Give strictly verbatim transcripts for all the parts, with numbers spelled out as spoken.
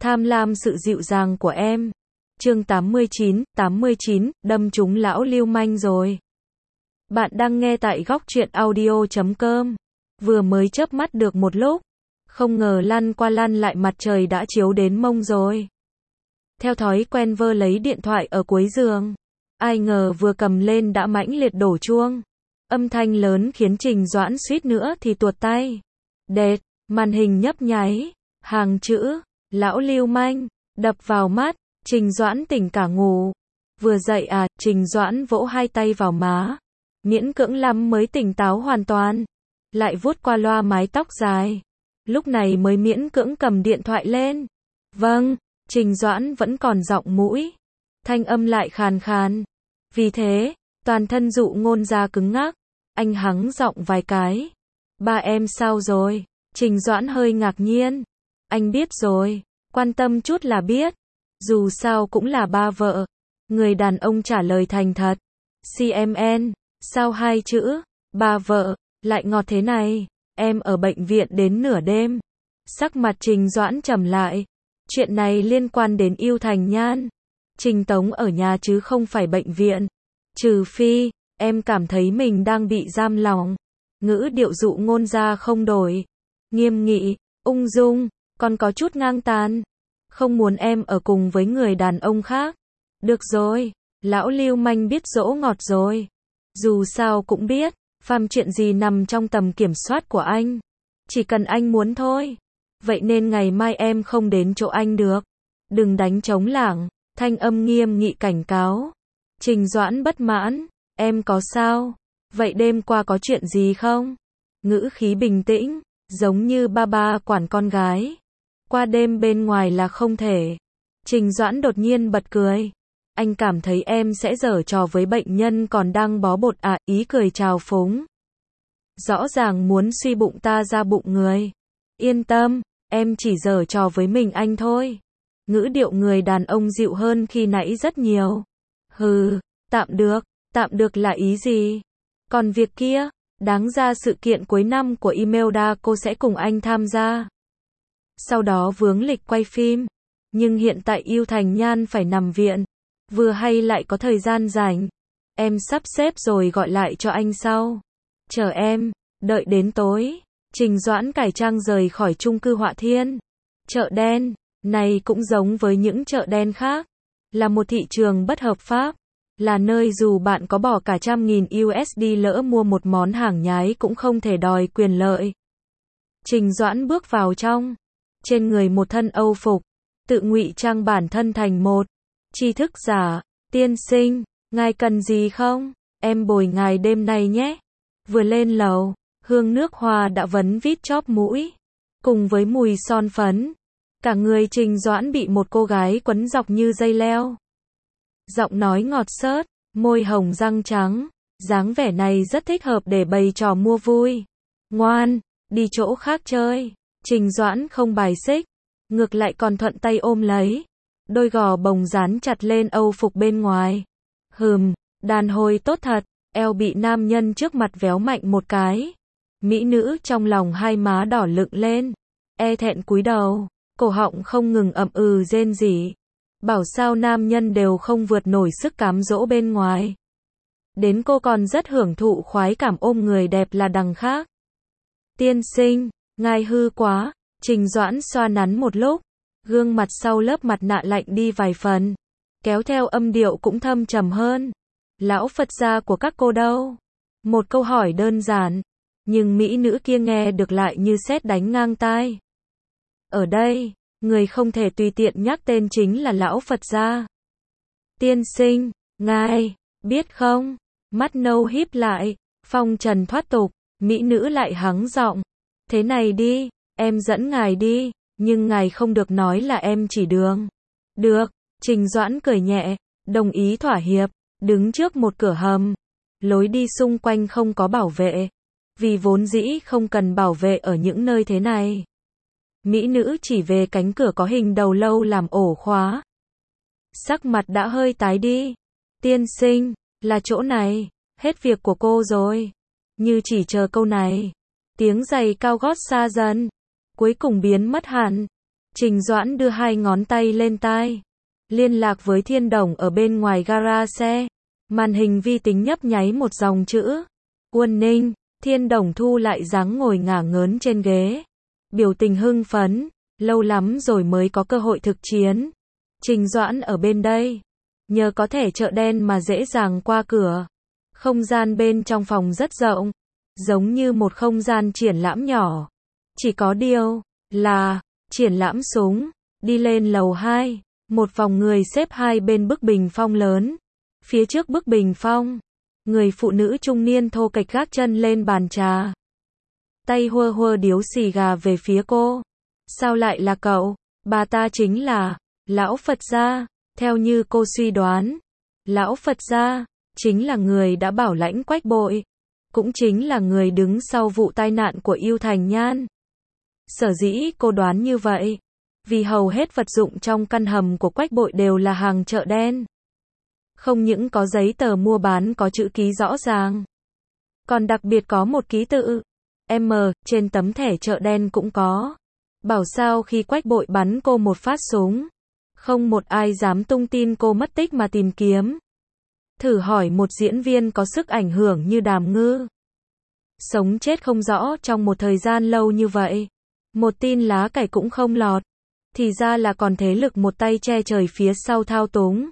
Tham lam sự dịu dàng của em. Chương tám mươi chín, tám mươi chín, đâm trúng lão lưu manh rồi. Bạn đang nghe tại góc truyện audio chấm com. Vừa mới chớp mắt được một lúc, không ngờ lăn qua lăn lại mặt trời đã chiếu đến mông rồi. Theo thói quen vơ lấy điện thoại ở cuối giường. Ai ngờ vừa cầm lên đã mãnh liệt đổ chuông. Âm thanh lớn khiến Trình Doãn suýt nữa thì tuột tay. Đệt, màn hình nhấp nháy, hàng chữ, lão lưu manh, đập vào mắt, Trình Doãn tỉnh cả ngủ. Vừa dậy à, Trình Doãn vỗ hai tay vào má. Miễn cưỡng lắm mới tỉnh táo hoàn toàn. Lại vuốt qua loa mái tóc dài. Lúc này mới miễn cưỡng cầm điện thoại lên. Vâng, Trình Doãn vẫn còn giọng mũi. Thanh âm lại khàn khàn. Vì thế, toàn thân dụ ngôn ra cứng ngắc. Anh hắng giọng vài cái. Ba em sao rồi? Trình Doãn hơi ngạc nhiên. Anh biết rồi, quan tâm chút là biết. Dù sao cũng là ba vợ. Người đàn ông trả lời thành thật. xê em en, sao hai chữ, ba vợ, lại ngọt thế này? Em ở bệnh viện đến nửa đêm. Sắc mặt Trình Doãn trầm lại. Chuyện này liên quan đến Yêu Thành Nhan. Trình Tống ở nhà chứ không phải bệnh viện. Trừ phi, em cảm thấy mình đang bị giam lỏng. Ngữ điệu dụ ngôn ra không đổi. Nghiêm nghị, ung dung, còn có chút ngang tàn. Không muốn em ở cùng với người đàn ông khác. Được rồi, lão lưu manh biết dỗ ngọt rồi. Dù sao cũng biết, phàm chuyện gì nằm trong tầm kiểm soát của anh. Chỉ cần anh muốn thôi. Vậy nên ngày mai em không đến chỗ anh được. Đừng đánh trống lảng, thanh âm nghiêm nghị cảnh cáo. Trình Doãn bất mãn, em có sao? Vậy đêm qua có chuyện gì không? Ngữ khí bình tĩnh, giống như ba ba quản con gái. Qua đêm bên ngoài là không thể. Trình Doãn đột nhiên bật cười. Anh cảm thấy em sẽ giở trò với bệnh nhân còn đang bó bột à, ý cười trào phúng. Rõ ràng muốn suy bụng ta ra bụng người. Yên tâm, em chỉ giở trò với mình anh thôi. Ngữ điệu người đàn ông dịu hơn khi nãy rất nhiều. Hừ, tạm được, tạm được là ý gì? Còn việc kia, đáng ra sự kiện cuối năm của Imelda cô sẽ cùng anh tham gia. Sau đó vướng lịch quay phim. Nhưng hiện tại Yêu Thành Nhan phải nằm viện. Vừa hay lại có thời gian rảnh. Em sắp xếp rồi gọi lại cho anh sau. Chờ em, đợi đến tối. Trình Doãn cải trang rời khỏi chung cư Họa Thiên. Chợ đen, này cũng giống với những chợ đen khác. Là một thị trường bất hợp pháp. Là nơi dù bạn có bỏ cả trăm nghìn u ét đê lỡ mua một món hàng nhái cũng không thể đòi quyền lợi. Trình Doãn bước vào trong. Trên người một thân Âu phục. Tự ngụy trang bản thân thành một tri thức giả. Tiên sinh, ngài cần gì không? Em bồi ngài đêm nay nhé. Vừa lên lầu, hương nước hoa đã vấn vít chóp mũi. Cùng với mùi son phấn. Cả người Trình Doãn bị một cô gái quấn dọc như dây leo. Giọng nói ngọt xớt, môi hồng răng trắng. Dáng vẻ này rất thích hợp để bày trò mua vui. Ngoan, đi chỗ khác chơi. Trình Doãn không bài xích. Ngược lại còn thuận tay ôm lấy. Đôi gò bồng dán chặt lên Âu phục bên ngoài. Hừm, đàn hồi tốt thật. Eo bị nam nhân trước mặt véo mạnh một cái. Mỹ nữ trong lòng hai má đỏ lựng lên. E thẹn cúi đầu. Cổ họng không ngừng ậm ừ rên rỉ. Bảo sao nam nhân đều không vượt nổi sức cám dỗ bên ngoài. Đến cô còn rất hưởng thụ khoái cảm ôm người đẹp là đằng khác. Tiên sinh, ngài hư quá. Trình Doãn xoa nắn một lúc. Gương mặt sau lớp mặt nạ lạnh đi vài phần. Kéo theo âm điệu cũng thâm trầm hơn. Lão Phật gia của các cô đâu? Một câu hỏi đơn giản. Nhưng mỹ nữ kia nghe được lại như sét đánh ngang tai. Ở đây, người không thể tùy tiện nhắc tên chính là Lão Phật gia. Tiên sinh, ngài, biết không? Mắt nâu híp lại, phong trần thoát tục, mỹ nữ lại hắng giọng. Thế này đi, em dẫn ngài đi, nhưng ngài không được nói là em chỉ đường. Được, Trình Doãn cười nhẹ, đồng ý thỏa hiệp, đứng trước một cửa hầm. Lối đi xung quanh không có bảo vệ. Vì vốn dĩ không cần bảo vệ ở những nơi thế này. Mỹ nữ chỉ về cánh cửa có hình đầu lâu làm ổ khóa. Sắc mặt đã hơi tái đi. Tiên sinh, là chỗ này, hết việc của cô rồi. Như chỉ chờ câu này. Tiếng giày cao gót xa dần. Cuối cùng biến mất hẳn. Trình Doãn đưa hai ngón tay lên tai. Liên lạc với Thiên Đồng ở bên ngoài gara xe. Màn hình vi tính nhấp nháy một dòng chữ. Uân Ninh. Thiên Đồng thu lại dáng ngồi ngả ngớn trên ghế. Biểu tình hưng phấn. Lâu lắm rồi mới có cơ hội thực chiến. Trình Doãn ở bên đây. Nhờ có thẻ chợ đen mà dễ dàng qua cửa. Không gian bên trong phòng rất rộng. Giống như một không gian triển lãm nhỏ. Chỉ có điều là triển lãm súng. Đi lên lầu hai. Một vòng người xếp hai bên bức bình phong lớn. Phía trước bức bình phong. Người phụ nữ trung niên thô kệch gác chân lên bàn trà. Tay hơ hơ điếu xì gà về phía cô. Sao lại là cậu? Bà ta chính là Lão Phật gia. Theo như cô suy đoán, Lão Phật gia chính là người đã bảo lãnh Quách Bội, cũng chính là người đứng sau vụ tai nạn của Yêu Thành Nhan. Sở dĩ cô đoán như vậy, vì hầu hết vật dụng trong căn hầm của Quách Bội đều là hàng chợ đen. Không những có giấy tờ mua bán có chữ ký rõ ràng, còn đặc biệt có một ký tự M trên tấm thẻ chợ đen cũng có. Bảo sao khi Quách Bội bắn cô một phát súng, không một ai dám tung tin cô mất tích mà tìm kiếm. Thử hỏi một diễn viên có sức ảnh hưởng như Đàm Ngư, sống chết không rõ trong một thời gian lâu như vậy, một tin lá cải cũng không lọt, thì ra là còn thế lực một tay che trời phía sau thao túng.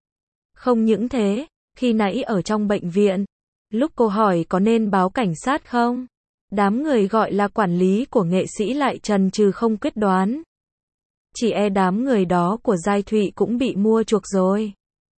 Không những thế, khi nãy ở trong bệnh viện, lúc cô hỏi có nên báo cảnh sát không, đám người gọi là quản lý của nghệ sĩ lại chần chừ không quyết đoán. Chỉ e đám người đó của Giai Thụy cũng bị mua chuộc rồi.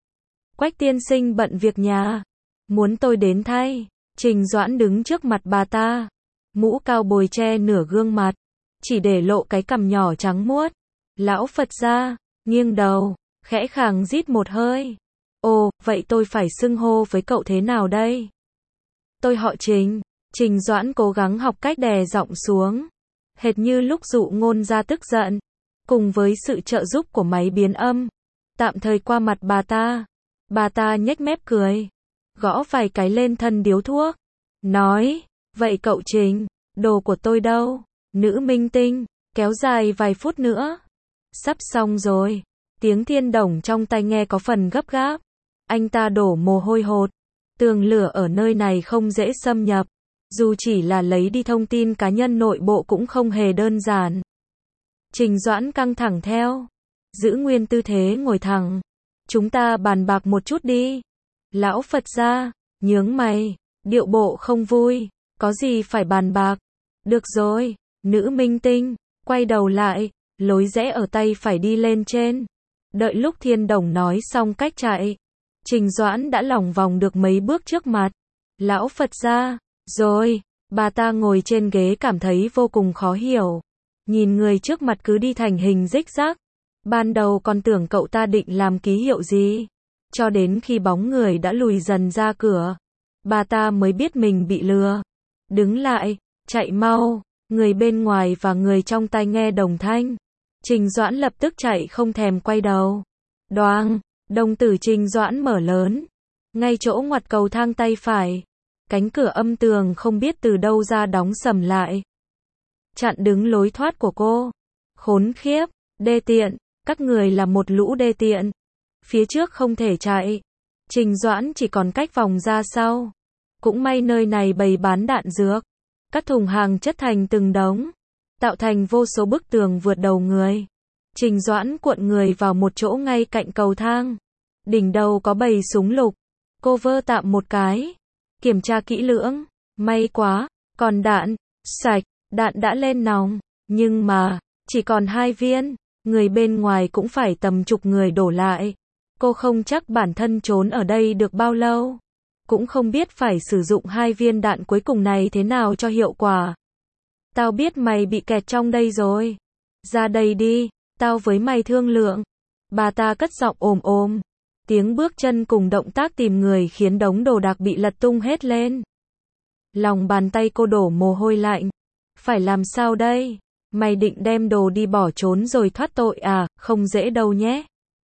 Quách tiên sinh bận việc nhà, muốn tôi đến thay. Trình Doãn đứng trước mặt bà ta, mũ cao bồi che nửa gương mặt, chỉ để lộ cái cằm nhỏ trắng muốt. Lão Phật gia nghiêng đầu, khẽ khàng rít một hơi. Ồ, vậy tôi phải xưng hô với cậu thế nào đây? Tôi họ Trình. Trình Doãn cố gắng học cách đè giọng xuống, hệt như lúc dụ ngôn ra tức giận. Cùng với sự trợ giúp của máy biến âm, tạm thời qua mặt bà ta. Bà ta nhếch mép cười, gõ vài cái lên thân điếu thuốc, nói, vậy cậu Trình, đồ của tôi đâu? Nữ minh tinh, kéo dài vài phút nữa. Sắp xong rồi. Tiếng Thiên Đồng trong tai nghe có phần gấp gáp. Anh ta đổ mồ hôi hột. Tường lửa ở nơi này không dễ xâm nhập. Dù chỉ là lấy đi thông tin cá nhân nội bộ cũng không hề đơn giản. Trình Doãn căng thẳng theo. Giữ nguyên tư thế ngồi thẳng. Chúng ta bàn bạc một chút đi. Lão Phật gia nhướng mày, điệu bộ không vui. Có gì phải bàn bạc? Được rồi. Nữ minh tinh quay đầu lại, lối rẽ ở tay phải đi lên trên. Đợi lúc Thiên Đồng nói xong cách chạy, Trình Doãn đã lòng vòng được mấy bước trước mặt. Lão Phật gia, rồi. Bà ta ngồi trên ghế cảm thấy vô cùng khó hiểu. Nhìn người trước mặt cứ đi thành hình rích rác. Ban đầu còn tưởng cậu ta định làm ký hiệu gì. Cho đến khi bóng người đã lùi dần ra cửa, bà ta mới biết mình bị lừa. Đứng lại, chạy mau. Người bên ngoài và người trong tai nghe đồng thanh. Trình Doãn lập tức chạy không thèm quay đầu. Đoàng, đồng tử Trình Doãn mở lớn. Ngay chỗ ngoặt cầu thang tay phải, cánh cửa âm tường không biết từ đâu ra đóng sầm lại, chặn đứng lối thoát của cô. Khốn khiếp, đê tiện, các người là một lũ đê tiện. Phía trước không thể chạy. Trình Doãn chỉ còn cách vòng ra sau. Cũng may nơi này bày bán đạn dược. Các thùng hàng chất thành từng đống, tạo thành vô số bức tường vượt đầu người. Trình Doãn cuộn người vào một chỗ ngay cạnh cầu thang. Đỉnh đầu có bầy súng lục. Cô vơ tạm một cái, kiểm tra kỹ lưỡng. May quá, còn đạn, sạch, đạn đã lên nòng. Nhưng mà, chỉ còn hai viên. Người bên ngoài cũng phải tầm chục người đổ lại. Cô không chắc bản thân trốn ở đây được bao lâu. Cũng không biết phải sử dụng hai viên đạn cuối cùng này thế nào cho hiệu quả. Tao biết mày bị kẹt trong đây rồi. Ra đây đi, tao với mày thương lượng. Bà ta cất giọng ồm ồm. Tiếng bước chân cùng động tác tìm người khiến đống đồ đạc bị lật tung hết lên. Lòng bàn tay cô đổ mồ hôi lạnh. Phải làm sao đây? Mày định đem đồ đi bỏ trốn rồi thoát tội à? Không dễ đâu nhé.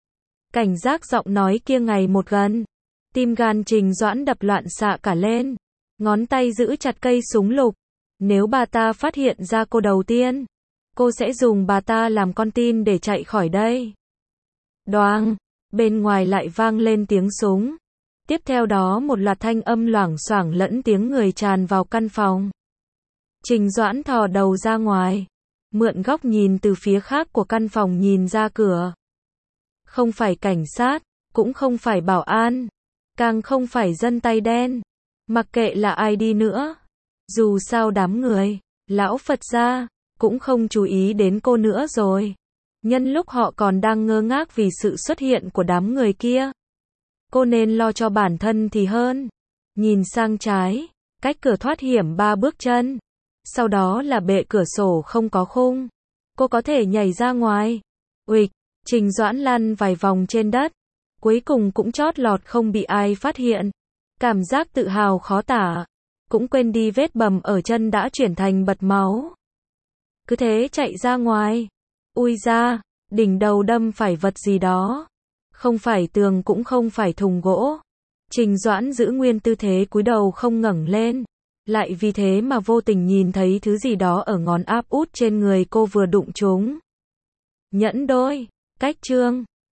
Cảnh giác giọng nói kia ngày một gần. Tim gan Trình Doãn đập loạn xạ cả lên. Ngón tay giữ chặt cây súng lục. Nếu bà ta phát hiện ra cô đầu tiên, cô sẽ dùng bà ta làm con tin để chạy khỏi đây. Đoàng, bên ngoài lại vang lên tiếng súng. Tiếp theo đó một loạt thanh âm loảng xoảng lẫn tiếng người tràn vào căn phòng. Trình Doãn thò đầu ra ngoài, mượn góc nhìn từ phía khác của căn phòng nhìn ra cửa. Không phải cảnh sát, cũng không phải bảo an, càng không phải dân tay đen. Mặc kệ là ai đi nữa. Dù sao đám người, lão Phật gia, cũng không chú ý đến cô nữa rồi. Nhân lúc họ còn đang ngơ ngác vì sự xuất hiện của đám người kia. Cô nên lo cho bản thân thì hơn. Nhìn sang trái, cách cửa thoát hiểm ba bước chân. Sau đó là bệ cửa sổ không có khung. Cô có thể nhảy ra ngoài. Uịch, Trình Doãn lăn vài vòng trên đất. Cuối cùng cũng chót lọt không bị ai phát hiện. Cảm giác tự hào khó tả. Cũng quên đi vết bầm ở chân đã chuyển thành bật máu. Cứ thế chạy ra ngoài. Ui da, đỉnh đầu đâm phải vật gì đó. Không phải tường cũng không phải thùng gỗ. Trình Doãn giữ nguyên tư thế cúi đầu không ngẩng lên. Lại vì thế mà vô tình nhìn thấy thứ gì đó ở ngón áp út trên người cô vừa đụng trúng. Nhẫn đôi, cách trương.